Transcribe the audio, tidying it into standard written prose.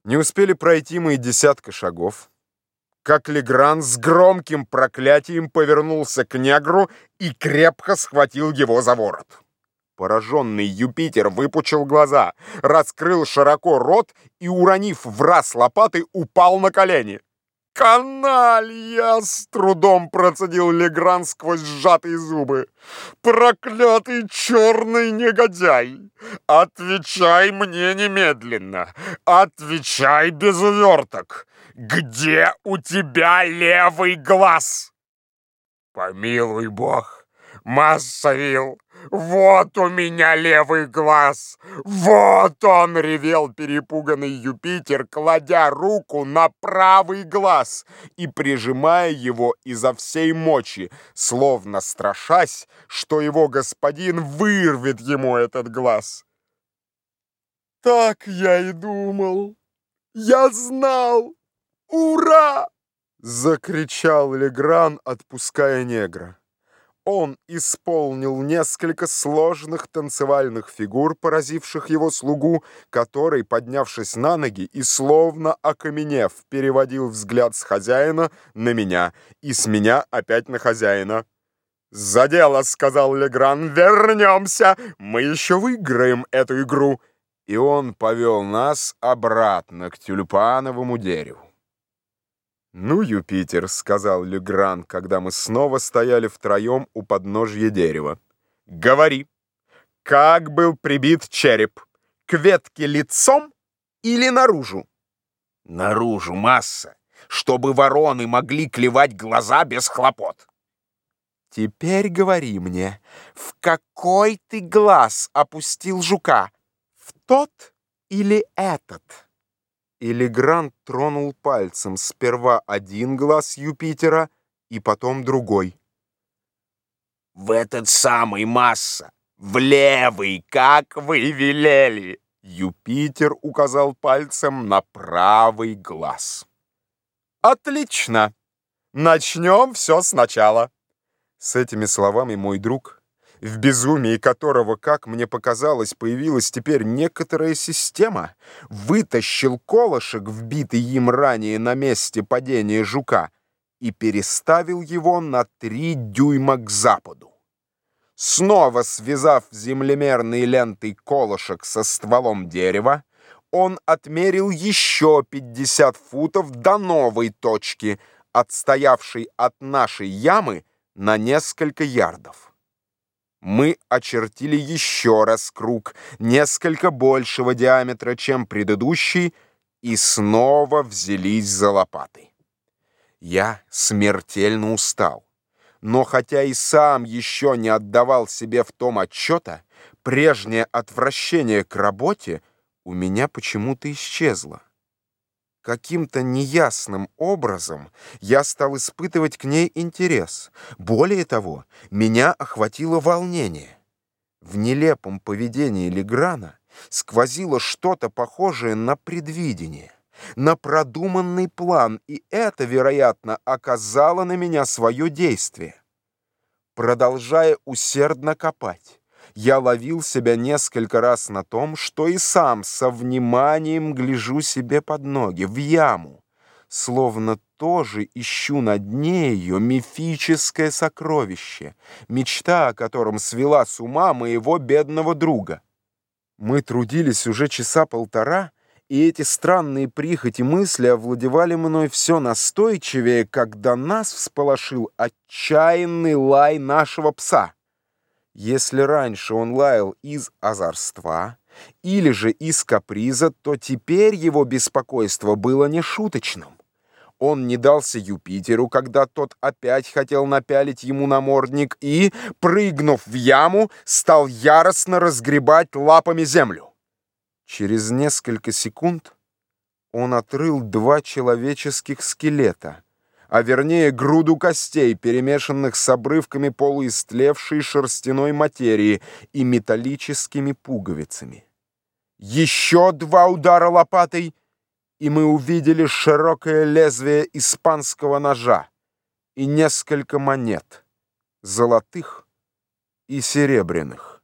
Не успели пройти мы и десятка шагов, как Легран с громким проклятием повернулся к негру и крепко схватил его за ворот. Пораженный Юпитер выпучил глаза, раскрыл широко рот и, уронив враз лопатой, упал на колени. «Каналья!» — с трудом процедил Легран сквозь сжатые зубы. «Проклятый черный негодяй! Отвечай мне немедленно! Отвечай без уверток! Где у тебя левый глаз?» «Помилуй Бог, Массавил! Вот у меня левый глаз! Вот он!» — ревел перепуганный Юпитер, кладя руку на правый глаз и прижимая его изо всей мочи, словно страшась, что его господин вырвет ему этот глаз. «Так я и думал! Я знал! Ура!» — закричал Легран, отпуская негра. Он исполнил несколько сложных танцевальных фигур, поразивших его слугу, который, поднявшись на ноги и словно окаменев, переводил взгляд с хозяина на меня и с меня опять на хозяина. «За дело!» — сказал Легран. «Вернемся! Мы еще выиграем эту игру!» И он повел нас обратно к тюльпановому дереву. «Ну, Юпитер», — сказал Легран, когда мы снова стояли втроем у подножья дерева, — «говори, как был прибит череп? К ветке лицом или наружу?» «Наружу, Масса, чтобы вороны могли клевать глаза без хлопот». «Теперь говори мне, в какой ты глаз опустил жука? В тот или этот?» И Легран тронул пальцем сперва один глаз Юпитера и потом другой. «В этот самый, Масса, в левый, как вы велели!» Юпитер указал пальцем на правый глаз. «Отлично! Начнем все сначала!» С этими словами мой друг, в безумии которого, как мне показалось, появилась теперь некоторая система, вытащил колышек, вбитый им ранее на месте падения жука, и переставил его на 3 дюйма к западу. Снова связав землемерной лентой колышек со стволом дерева, он отмерил еще 50 футов до новой точки, отстоявшей от нашей ямы на несколько ярдов. Мы очертили еще раз круг, несколько большего диаметра, чем предыдущий, и снова взялись за лопаты. Я смертельно устал, но хотя и сам еще не отдавал себе в том отчета, прежнее отвращение к работе у меня почему-то исчезло. Каким-то неясным образом я стал испытывать к ней интерес. Более того, меня охватило волнение. В нелепом поведении Леграна сквозило что-то похожее на предвидение, на продуманный план, и это, вероятно, оказало на меня свое действие. Продолжая усердно копать, я ловил себя несколько раз на том, что и сам со вниманием гляжу себе под ноги, в яму, словно тоже ищу на дне ее мифическое сокровище, мечта о котором свела с ума моего бедного друга. Мы трудились уже часа полтора, и эти странные прихоти мысли овладевали мной все настойчивее, когда нас всполошил отчаянный лай нашего пса. Если раньше он лаял из озорства или же из каприза, то теперь его беспокойство было нешуточным. Он не дался Юпитеру, когда тот опять хотел напялить ему намордник и, прыгнув в яму, стал яростно разгребать лапами землю. Через несколько секунд он отрыл 2 человеческих скелета, а вернее груду костей, перемешанных с обрывками полуистлевшей шерстяной материи и металлическими пуговицами. Еще 2 удара лопатой, и мы увидели широкое лезвие испанского ножа и несколько монет, золотых и серебряных.